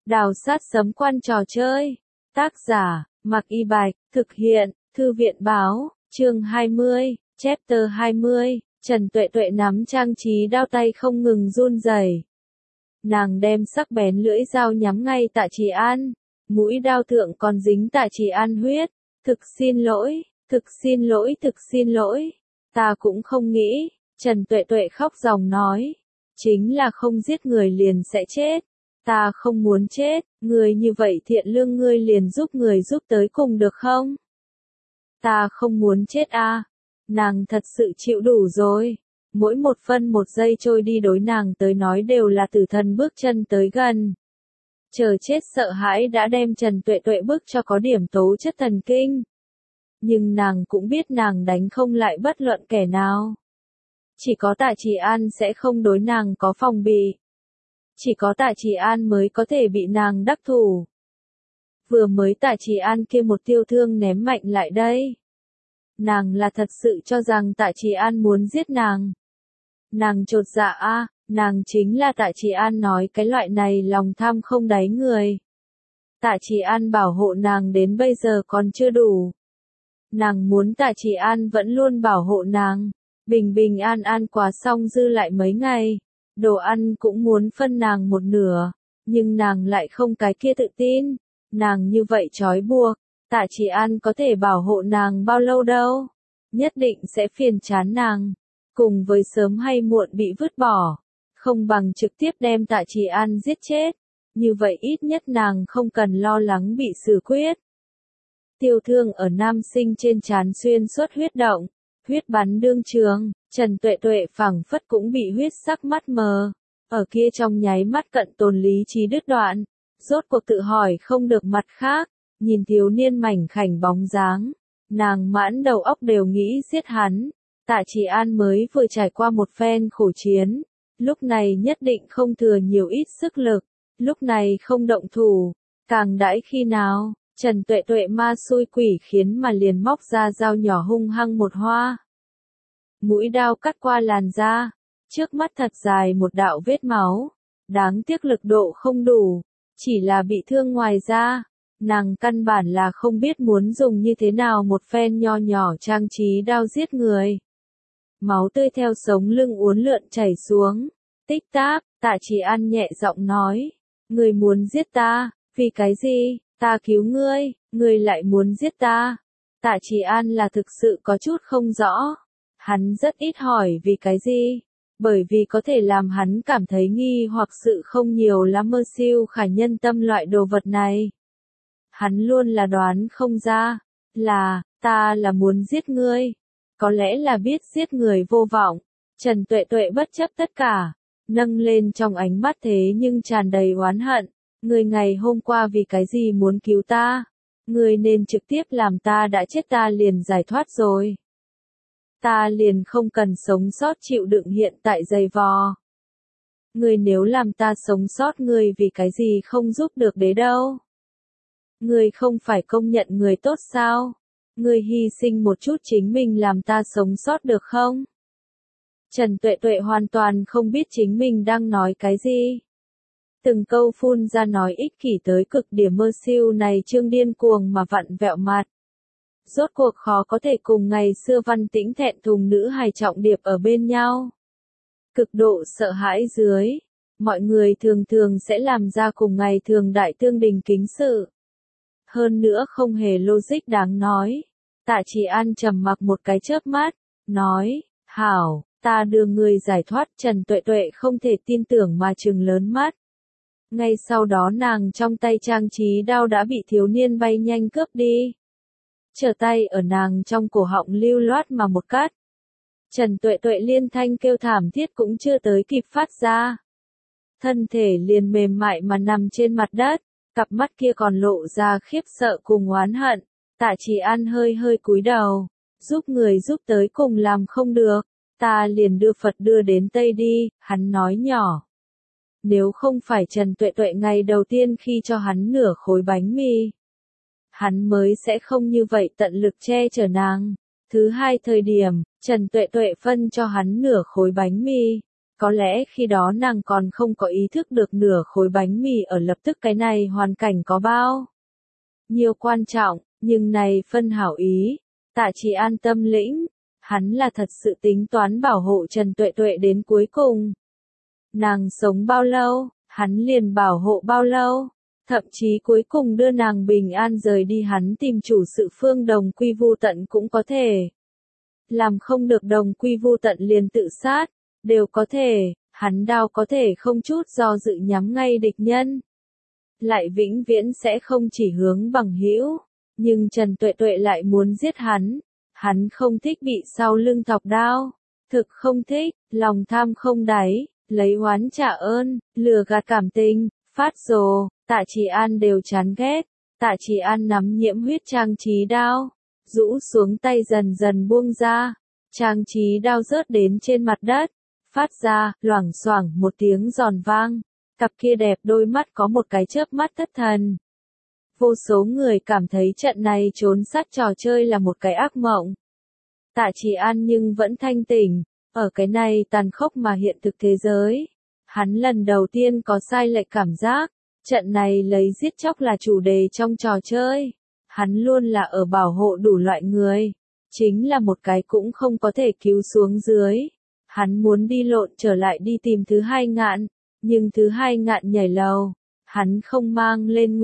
Đào sát sấm quan trò chơi. Tác giả, Mạc Y Bạch, thực hiện, Thư viện báo, chương 20, chapter 20, Trần Tuệ Tuệ nắm trang trí đao tay không ngừng run rẩy. Nàng đem sắc bén lưỡi dao nhắm ngay Tạ Trì An, mũi đao thượng còn dính Tạ Trì An huyết. Thực xin lỗi, thực xin lỗi, thực xin lỗi. Ta cũng không nghĩ, Trần Tuệ Tuệ khóc ròng nói. Chính là không giết người liền sẽ chết. Ta không muốn chết, người như vậy thiện lương ngươi liền giúp người giúp tới cùng được không? Ta không muốn chết a. Nàng thật sự chịu đủ rồi. Mỗi một phân một giây trôi đi đối nàng tới nói đều là tử thần bước chân tới gần. Chờ chết sợ hãi đã đem Trần Tuệ Tuệ bức cho có điểm tố chất thần kinh. Nhưng nàng cũng biết nàng đánh không lại bất luận kẻ nào. Chỉ có Tạ Trì An sẽ không đối nàng có phòng bị. Chỉ có Tạ Trì An mới có thể bị nàng đắc thủ. Vừa mới Tạ Trì An kia một tiêu thương ném mạnh lại đây. Nàng là thật sự cho rằng Tạ Trì An muốn giết nàng. Nàng chột dạ a, nàng chính là Tạ Trì An nói cái loại này lòng tham không đáy người. Tạ Trì An bảo hộ nàng đến bây giờ còn chưa đủ. Nàng muốn Tạ Trì An vẫn luôn bảo hộ nàng. Bình bình an an quá xong dư lại mấy ngày. Đồ ăn cũng muốn phân nàng một nửa. Nhưng nàng lại không cái kia tự tin. Nàng như vậy trói buộc. Tạ Trì An có thể bảo hộ nàng bao lâu đâu. Nhất định sẽ phiền chán nàng. Cùng với sớm hay muộn bị vứt bỏ. Không bằng trực tiếp đem Tạ Trì An giết chết. Như vậy ít nhất nàng không cần lo lắng bị xử quyết. Tiêu thương ở nam sinh trên trán xuyên suốt huyết động. Huyết bắn đương trường, Trần Tuệ Tuệ phảng phất cũng bị huyết sắc mắt mờ. Ở kia trong nháy mắt cận tồn lý trí đứt đoạn. Rốt cuộc tự hỏi không được mặt khác. Nhìn thiếu niên mảnh khảnh bóng dáng. Nàng mãn đầu óc đều nghĩ giết hắn. Tạ Trì An mới vừa trải qua một phen khổ chiến. Lúc này nhất định không thừa nhiều ít sức lực. Lúc này không động thủ. Càng đãi khi nào, Trần Tuệ Tuệ ma xui quỷ khiến mà liền móc ra dao nhỏ hung hăng một hoa. Mũi đao cắt qua làn da. Trước mắt thật dài một đạo vết máu. Đáng tiếc lực độ không đủ. Chỉ là bị thương ngoài da. Nàng căn bản là không biết muốn dùng như thế nào một phen nho nhỏ trang trí đao giết người. Máu tươi theo sống lưng uốn lượn chảy xuống. Tích tắc, Tạ Trì An nhẹ giọng nói. Người muốn giết ta, vì cái gì, ta cứu ngươi, ngươi lại muốn giết ta. Tạ Trì An là thực sự có chút không rõ. Hắn rất ít hỏi vì cái gì. Bởi vì có thể làm hắn cảm thấy nghi hoặc sự không nhiều lắm mơ siêu khả nhân tâm loại đồ vật này. Hắn luôn là đoán không ra. Ta là muốn giết ngươi. Có lẽ là biết giết người vô vọng. Trần Tuệ Tuệ bất chấp tất cả. Nâng lên trong ánh mắt thế nhưng tràn đầy oán hận. Ngươi ngày hôm qua vì cái gì muốn cứu ta? Ngươi nên trực tiếp làm ta đã chết ta liền giải thoát rồi. Ta liền không cần sống sót chịu đựng hiện tại dày vò. Ngươi nếu làm ta sống sót ngươi vì cái gì không giúp được đấy đâu. Ngươi không phải công nhận người tốt sao? Ngươi hy sinh một chút chính mình làm ta sống sót được không? Trần Tuệ Tuệ hoàn toàn không biết chính mình đang nói cái gì. Từng câu phun ra nói ích kỷ tới cực điểm mơ siêu này trương điên cuồng mà vặn vẹo mặt. Rốt cuộc khó có thể cùng ngày xưa văn tĩnh thẹn thùng nữ hài trọng điệp ở bên nhau. Cực độ sợ hãi dưới. Mọi người thường thường sẽ làm ra cùng ngày thường đại tương đình kính sự. Hơn nữa không hề logic đáng nói. Tạ Trì An trầm mặc một cái chớp mắt. Nói, hảo, ta đưa người giải thoát. Trần Tuệ Tuệ không thể tin tưởng mà trừng lớn mắt. Ngay sau đó nàng trong tay trang trí đao đã bị thiếu niên bay nhanh cướp đi. Trở tay ở nàng trong cổ họng lưu loát mà một cắt. Trần Tuệ Tuệ liên thanh kêu thảm thiết cũng chưa tới kịp phát ra. Thân thể liền mềm mại mà nằm trên mặt đất. Cặp mắt kia còn lộ ra khiếp sợ cùng oán hận. Tạ Trì An hơi hơi cúi đầu. Giúp người giúp tới cùng làm không được. Ta liền đưa Phật đưa đến Tây đi, hắn nói nhỏ. Nếu không phải Trần Tuệ Tuệ ngày đầu tiên khi cho hắn nửa khối bánh mì. Hắn mới sẽ không như vậy tận lực che chở nàng. Thứ hai thời điểm, Trần Tuệ Tuệ phân cho hắn nửa khối bánh mì. Có lẽ khi đó nàng còn không có ý thức được nửa khối bánh mì ở lập tức cái này hoàn cảnh có bao nhiêu quan trọng, nhưng này phân hảo ý, Tạ Trì An tâm lĩnh, hắn là thật sự tính toán bảo hộ Trần Tuệ Tuệ đến cuối cùng. Nàng sống bao lâu, hắn liền bảo hộ bao lâu, thậm chí cuối cùng đưa nàng bình an rời đi, hắn tìm chủ sự phương đồng quy vu tận cũng có thể. Làm không được đồng quy vu tận liền tự sát, đều có thể, hắn đao có thể không chút do dự nhắm ngay địch nhân. Lại vĩnh viễn sẽ không chỉ hướng bằng hữu, nhưng Trần Tuệ Tuệ lại muốn giết hắn không thích bị sau lưng thọc đao, thực không thích, lòng tham không đáy, lấy oán trả ơn, lừa gạt cảm tình, phát rồ, Tạ Trì An đều chán ghét. Tạ Trì An nắm nhiễm huyết trang trí đao, rũ xuống tay dần dần buông ra, trang trí đao rớt đến trên mặt đất, phát ra, loảng xoảng một tiếng giòn vang, cặp kia đẹp đôi mắt có một cái chớp mắt thất thần. Vô số người cảm thấy trận này trốn sát trò chơi là một cái ác mộng. Tạ Trì An nhưng vẫn thanh tỉnh, ở cái này tàn khốc mà hiện thực thế giới. Hắn lần đầu tiên có sai lệch cảm giác, trận này lấy giết chóc là chủ đề trong trò chơi. Hắn luôn là ở bảo hộ đủ loại người, chính là một cái cũng không có thể cứu xuống dưới. Hắn muốn đi lộn trở lại đi tìm thứ hai ngạn, nhưng thứ hai ngạn nhảy lầu, hắn không mang lên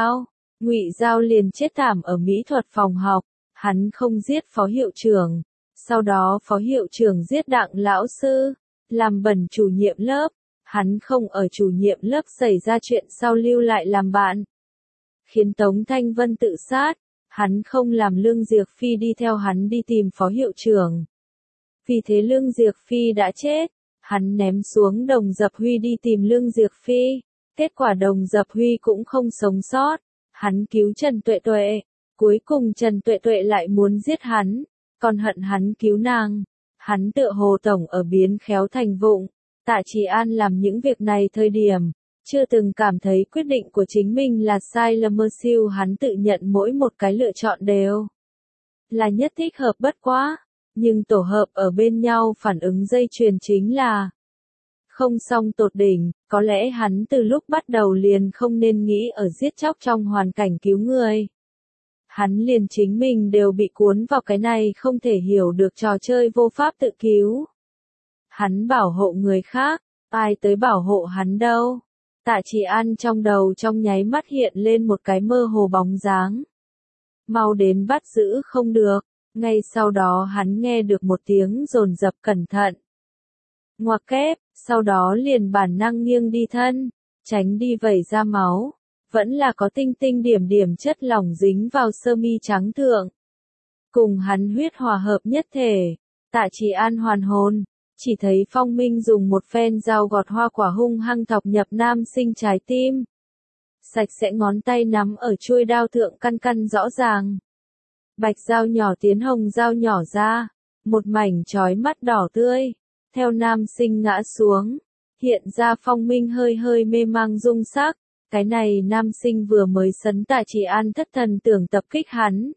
Ngụy Giao liền chết thảm ở mỹ thuật phòng học, hắn không giết phó hiệu trưởng, sau đó phó hiệu trưởng giết Đặng lão sư, làm bẩn chủ nhiệm lớp, hắn không ở chủ nhiệm lớp xảy ra chuyện sau lưu lại làm bạn, khiến Tống Thanh Vân tự sát, hắn không làm Lương Diệc Phi đi theo hắn đi tìm phó hiệu trưởng. Vì thế Lương Diệc Phi đã chết, hắn ném xuống Đồng Dập Huy đi tìm Lương Diệc Phi, kết quả Đồng Dập Huy cũng không sống sót, hắn cứu Trần Tuệ Tuệ, cuối cùng Trần Tuệ Tuệ lại muốn giết hắn, còn hận hắn cứu nàng, hắn tựa hồ tổng ở biến khéo thành vụng. Tạ Trì An làm những việc này thời điểm, chưa từng cảm thấy quyết định của chính mình là sai lầm mơ siêu, hắn tự nhận mỗi một cái lựa chọn đều là nhất thích hợp bất quá, nhưng tổ hợp ở bên nhau phản ứng dây chuyền chính là không song tột đỉnh, có lẽ hắn từ lúc bắt đầu liền không nên nghĩ ở giết chóc trong hoàn cảnh cứu người. Hắn liền chính mình đều bị cuốn vào cái này không thể hiểu được trò chơi vô pháp tự cứu. Hắn bảo hộ người khác, ai tới bảo hộ hắn đâu. Tạ Trì An trong đầu trong nháy mắt hiện lên một cái mơ hồ bóng dáng. Mau đến bắt giữ không được, ngay sau đó hắn nghe được một tiếng dồn dập cẩn thận. Ngoặc kép, sau đó liền bản năng nghiêng đi thân, tránh đi vẩy ra máu, vẫn là có tinh tinh điểm điểm chất lỏng dính vào sơ mi trắng thượng. Cùng hắn huyết hòa hợp nhất thể, Tạ Trì An hoàn hồn. Chỉ thấy Phong Minh dùng một phen dao gọt hoa quả hung hăng thọc nhập nam sinh trái tim. Sạch sẽ ngón tay nắm ở chuôi đao thượng căn căn rõ ràng. Bạch dao nhỏ tiến hồng dao nhỏ ra, một mảnh chói mắt đỏ tươi. Theo nam sinh ngã xuống, hiện ra Phong Minh hơi hơi mê mang rung sắc. Cái này nam sinh vừa mới sấn Tạ Trì An thất thần tưởng tập kích hắn,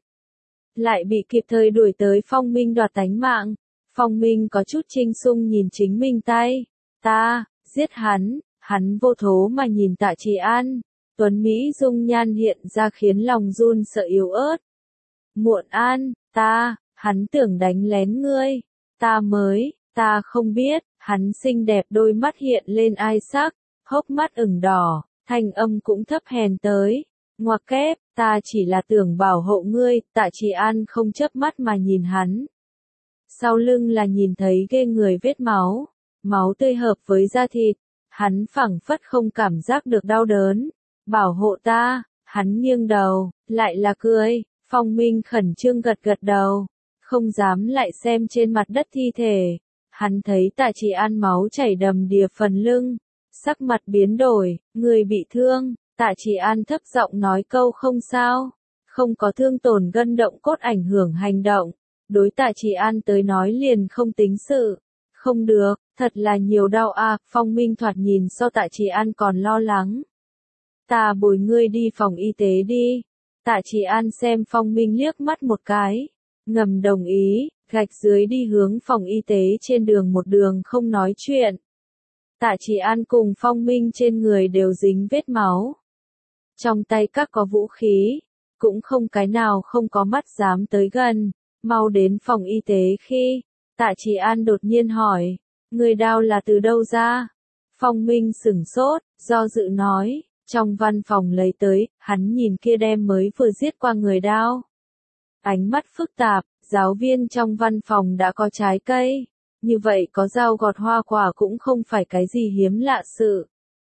lại bị kịp thời đuổi tới Phong Minh đoạt tánh mạng. Phong Minh có chút trinh sung nhìn chính mình tay. Ta, giết hắn vô thố mà nhìn Tạ Trì An. Tuấn Mỹ dung nhan hiện ra khiến lòng run sợ yếu ớt. Muộn An, hắn tưởng đánh lén ngươi. Ta không biết, hắn xinh đẹp đôi mắt hiện lên ai sắc, hốc mắt ửng đỏ, thanh âm cũng thấp hèn tới. Ngoặc kép, ta chỉ là tưởng bảo hộ ngươi, Tạ Trì An không chớp mắt mà nhìn hắn. Sau lưng là nhìn thấy ghê người vết máu tươi hợp với da thịt, hắn phảng phất không cảm giác được đau đớn. Bảo hộ ta, hắn nghiêng đầu, lại là cười. Phong Minh khẩn trương gật gật đầu, không dám lại xem trên mặt đất thi thể. Hắn thấy Tạ Trì An máu chảy đầm đìa phần lưng, sắc mặt biến đổi, người bị thương. Tạ Trì An thấp giọng nói câu không sao, không có thương tổn gân động cốt ảnh hưởng hành động. Đối Tạ Trì An tới nói liền không tính sự. Không được, thật là nhiều đau à. Phong Minh thoạt nhìn so Tạ Trì An còn lo lắng. Ta bồi ngươi đi phòng y tế đi. Tạ Trì An xem Phong Minh liếc mắt một cái, ngầm đồng ý, gạch dưới đi hướng phòng y tế. Trên đường một đường không nói chuyện, Tạ Chỉ An cùng Phong Minh trên người đều dính vết máu. Trong tay các có vũ khí, cũng không cái nào không có mắt dám tới gần, mau đến phòng y tế khi, Tạ Chỉ An đột nhiên hỏi, người đao là từ đâu ra? Phong Minh sửng sốt, do dự nói, trong văn phòng lấy tới, hắn nhìn kia đem mới vừa giết qua người đao. Ánh mắt phức tạp, giáo viên trong văn phòng đã có trái cây, như vậy có dao gọt hoa quả cũng không phải cái gì hiếm lạ sự.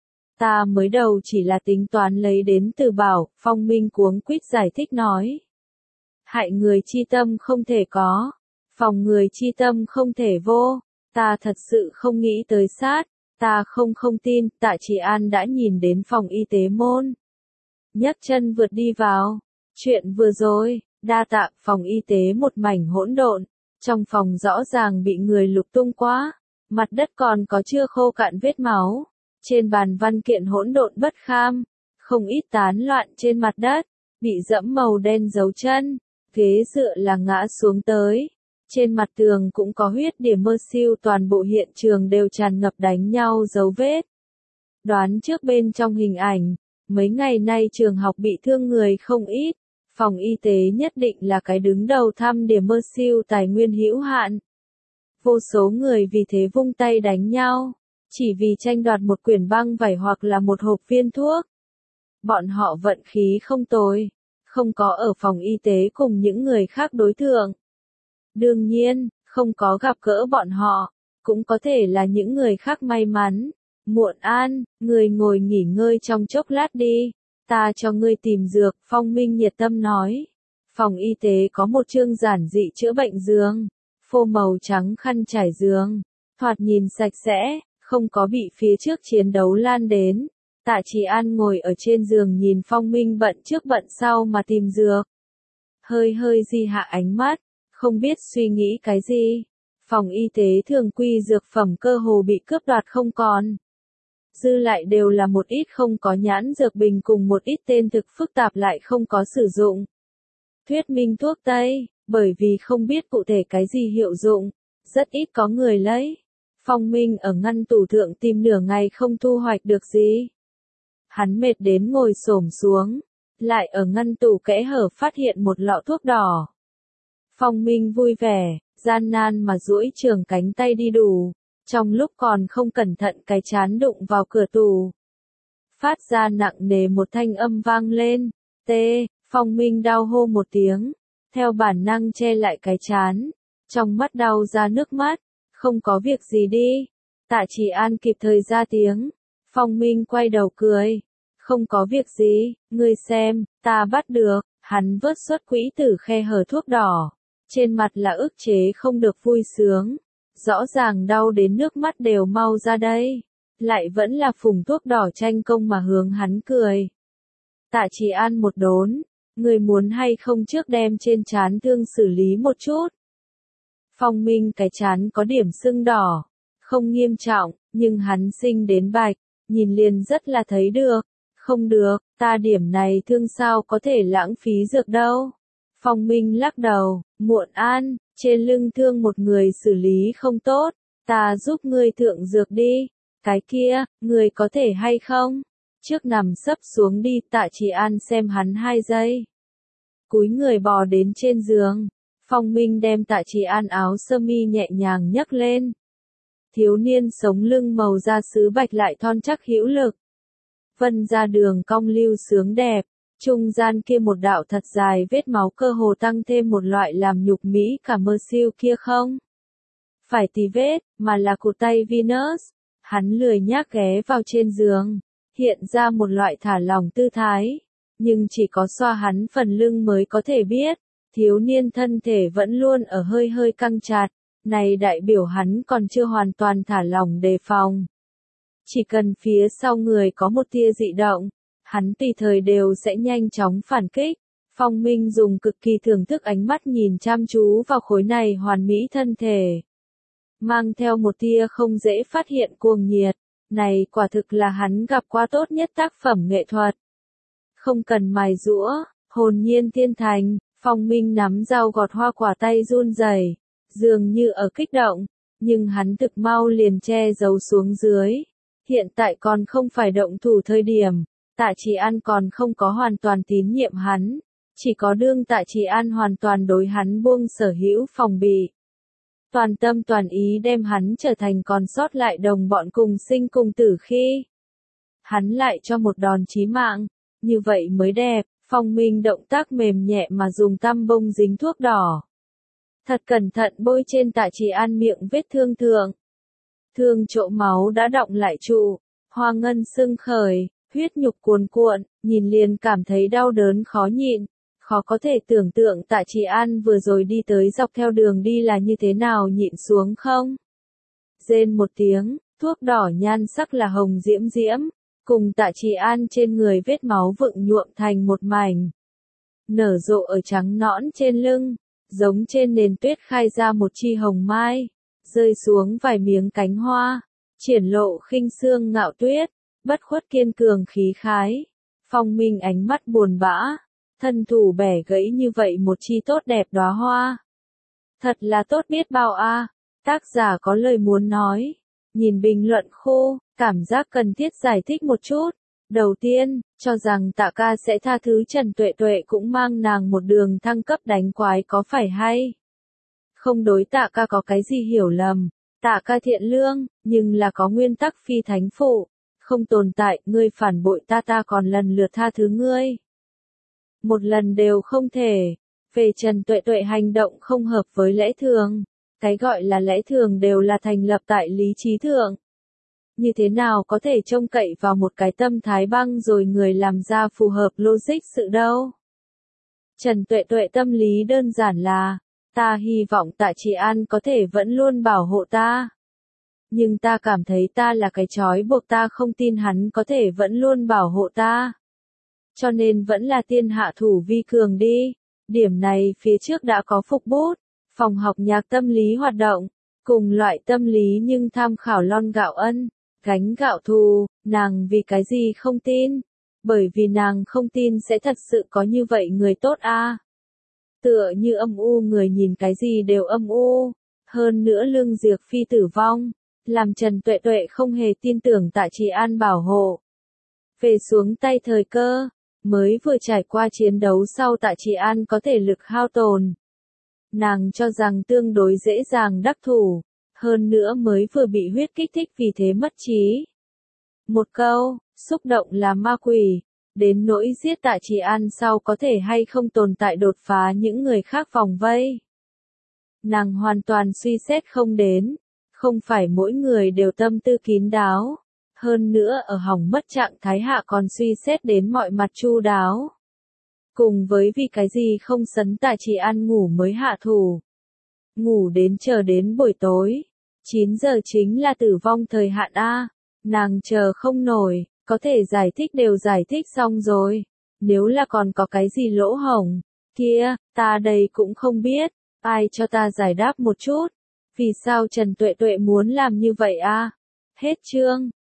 Ta mới đầu chỉ là tính toán lấy đến từ bảo, Phong Minh cuống quýt giải thích nói. Hại người chi tâm không thể có, phòng người chi tâm không thể vô, ta thật sự không nghĩ tới sát, ta không tin, Tạ Chỉ An đã nhìn đến phòng y tế môn. Nhấc chân vượt đi vào, chuyện vừa rồi, đa tạ, phòng y tế một mảnh hỗn độn, trong phòng rõ ràng bị người lục tung quá, mặt đất còn có chưa khô cạn vết máu. Trên bàn văn kiện hỗn độn bất kham, không ít tán loạn trên mặt đất, bị dẫm màu đen dấu chân, ghế dựa là ngã xuống tới. Trên mặt tường cũng có huyết điểm mơ siêu, toàn bộ hiện trường đều tràn ngập đánh nhau dấu vết. Đoán trước bên trong hình ảnh, mấy ngày nay trường học bị thương người không ít, phòng y tế nhất định là cái đứng đầu thăm điểm mơ siêu tài nguyên hữu hạn. Vô số người vì thế vung tay đánh nhau. Chỉ vì tranh đoạt một quyển băng vải hoặc là một hộp viên thuốc. Bọn họ vận khí không tồi, không có ở phòng y tế cùng những người khác đối tượng. Đương nhiên, không có gặp gỡ bọn họ, cũng có thể là những người khác may mắn. Muộn An, người ngồi nghỉ ngơi trong chốc lát đi, ta cho ngươi tìm dược, Phong Minh nhiệt tâm nói. Phòng y tế có một chương giản dị chữa bệnh giường, phô màu trắng khăn trải giường, thoạt nhìn sạch sẽ. Không có bị phía trước chiến đấu lan đến. Tạ Chỉ An ngồi ở trên giường nhìn Phong Minh bận trước bận sau mà tìm dược. Hơi di hạ ánh mắt, không biết suy nghĩ cái gì. Phòng y tế thường quy dược phẩm cơ hồ bị cướp đoạt không còn. Dư lại đều là một ít không có nhãn dược bình cùng một ít tên thực phức tạp lại không có sử dụng. Thuyết minh thuốc Tây, bởi vì không biết cụ thể cái gì hiệu dụng, rất ít có người lấy. Phong Minh ở ngăn tủ thượng tìm nửa ngày không thu hoạch được gì. Hắn mệt đến ngồi xổm xuống, lại ở ngăn tủ kẽ hở phát hiện một lọ thuốc đỏ. Phong Minh vui vẻ, gian nan mà duỗi trường cánh tay đi đủ, trong lúc còn không cẩn thận cái chán đụng vào cửa tủ. Phát ra nặng nề một thanh âm vang lên, tê, Phong Minh đau hô một tiếng, theo bản năng che lại cái chán, trong mắt đau ra nước mắt. Không có việc gì đi. Tạ Chỉ An kịp thời ra tiếng. Phong Minh quay đầu cười. Không có việc gì, ngươi xem, ta bắt được. Hắn vớt xuất quỹ từ khe hở thuốc đỏ. Trên mặt là ức chế không được vui sướng. Rõ ràng đau đến nước mắt đều mau ra đây. Lại vẫn là phùng thuốc đỏ tranh công mà hướng hắn cười. Tạ Chỉ An một đốn. Người muốn hay không trước đem trên trán thương xử lý một chút. Phong Minh cái chán có điểm sưng đỏ, không nghiêm trọng, nhưng hắn sinh đến bạch, nhìn liền rất là thấy được. Không được, ta điểm này thương sao có thể lãng phí dược đâu. Phong Minh lắc đầu, Muộn An, trên lưng thương một người xử lý không tốt, ta giúp ngươi thượng dược đi. Cái kia, người có thể hay không? Trước nằm sấp xuống đi, Tạ Chỉ An xem hắn 2 giây. Cúi người bò đến trên giường. Phong Minh đem Tạ Chỉ An áo sơ mi nhẹ nhàng nhấc lên. Thiếu niên sống lưng màu da sứ bạch lại thon chắc hữu lực. Vân ra đường cong lưu sướng đẹp, trung gian kia một đạo thật dài vết máu cơ hồ tăng thêm một loại làm nhục mỹ cả mơ siêu kia không. Phải tì vết, mà là cụt tay Venus. Hắn lười nhác ghé vào trên giường, hiện ra một loại thả lỏng tư thái. Nhưng chỉ có xoa hắn phần lưng mới có thể biết. Thiếu niên thân thể vẫn luôn ở hơi căng chặt, này đại biểu hắn còn chưa hoàn toàn thả lỏng đề phòng. Chỉ cần phía sau người có một tia dị động, hắn tùy thời đều sẽ nhanh chóng phản kích. Phong Minh dùng cực kỳ thưởng thức ánh mắt nhìn chăm chú vào khối này hoàn mỹ thân thể. Mang theo một tia không dễ phát hiện cuồng nhiệt, này quả thực là hắn gặp qua tốt nhất tác phẩm nghệ thuật. Không cần mài giũa, hồn nhiên thiên thành. Phong Minh nắm dao gọt hoa quả tay run rẩy, dường như ở kích động, nhưng hắn thực mau liền che giấu xuống dưới. Hiện tại còn không phải động thủ thời điểm, Tạ Chỉ An còn không có hoàn toàn tín nhiệm hắn, chỉ có đương Tạ Chỉ An hoàn toàn đối hắn buông sở hữu phòng bị. Toàn tâm toàn ý đem hắn trở thành còn sót lại đồng bọn cùng sinh cùng tử khi. Hắn lại cho một đòn chí mạng, như vậy mới đẹp. Phong Minh động tác mềm nhẹ mà dùng tăm bông dính thuốc đỏ. Thật cẩn thận bôi trên Tạ Chỉ An miệng vết thương thượng. Thương chỗ máu đã đọng lại trụ, hoa ngân sưng khởi, huyết nhục cuồn cuộn, nhìn liền cảm thấy đau đớn khó nhịn. Khó có thể tưởng tượng Tạ Chỉ An vừa rồi đi tới dọc theo đường đi là như thế nào nhịn xuống không? Rên một tiếng, thuốc đỏ nhan sắc là hồng diễm diễm, cùng Tạ Chỉ An trên người vết máu vựng nhuộm thành một mảnh. Nở rộ ở trắng nõn trên lưng, giống trên nền tuyết khai ra một chi hồng mai, rơi xuống vài miếng cánh hoa, triển lộ khinh xương ngạo tuyết, bất khuất kiên cường khí khái. Phong Minh ánh mắt buồn bã, thân thủ bẻ gãy như vậy một chi tốt đẹp đóa hoa. Thật là tốt biết bao a. Tác giả có lời muốn nói. Nhìn bình luận khô, cảm giác cần thiết giải thích một chút. Đầu tiên, cho rằng Tạ ca sẽ tha thứ Trần Tuệ Tuệ cũng mang nàng một đường thăng cấp đánh quái có phải hay? Không đối Tạ ca có cái gì hiểu lầm. Tạ ca thiện lương, nhưng là có nguyên tắc phi thánh phụ. Không tồn tại, ngươi phản bội ta còn lần lượt tha thứ ngươi. Một lần đều không thể. Về Trần Tuệ Tuệ hành động không hợp với lẽ thường. Cái gọi là lẽ thường đều là thành lập tại lý trí thượng. Như thế nào có thể trông cậy vào một cái tâm thái băng rồi người làm ra phù hợp logic sự đâu. Trần Tuệ Tuệ tâm lý đơn giản là, ta hy vọng Tạ Chỉ An có thể vẫn luôn bảo hộ ta. Nhưng ta cảm thấy ta là cái trói buộc ta không tin hắn có thể vẫn luôn bảo hộ ta. Cho nên vẫn là tiên hạ thủ vi cường đi. Điểm này phía trước đã có phục bút, phòng học nhạc tâm lý hoạt động, cùng loại tâm lý nhưng tham khảo lon gạo ân, gánh gạo thù, nàng vì cái gì không tin? Bởi vì nàng không tin sẽ thật sự có như vậy người tốt a. Tựa như âm u người nhìn cái gì đều âm u, hơn nữa Lương Diệc Phi tử vong, làm Trần Tuệ Tuệ không hề tin tưởng Tạ Chỉ An bảo hộ. Về xuống tay thời cơ, mới vừa trải qua chiến đấu sau Tạ Chỉ An có thể lực hao tồn. Nàng cho rằng tương đối dễ dàng đắc thủ, hơn nữa mới vừa bị huyết kích thích vì thế mất trí. Một câu, xúc động là ma quỷ, đến nỗi giết Tạ Chỉ An sau có thể hay không tồn tại đột phá những người khác vòng vây. Nàng hoàn toàn suy xét không đến, không phải mỗi người đều tâm tư kín đáo, hơn nữa ở hỏng mất trạng thái hạ còn suy xét đến mọi mặt chu đáo. Cùng với vì cái gì không sấn Tạ Chỉ An ngủ mới hạ thủ. Ngủ đến chờ đến buổi tối, 9 giờ chính là tử vong thời hạn A, nàng chờ không nổi, có thể giải thích đều giải thích xong rồi. Nếu là còn có cái gì lỗ hổng, kia, ta đây cũng không biết, ai cho ta giải đáp một chút. Vì sao Trần Tuệ Tuệ muốn làm như vậy a? Hết chương.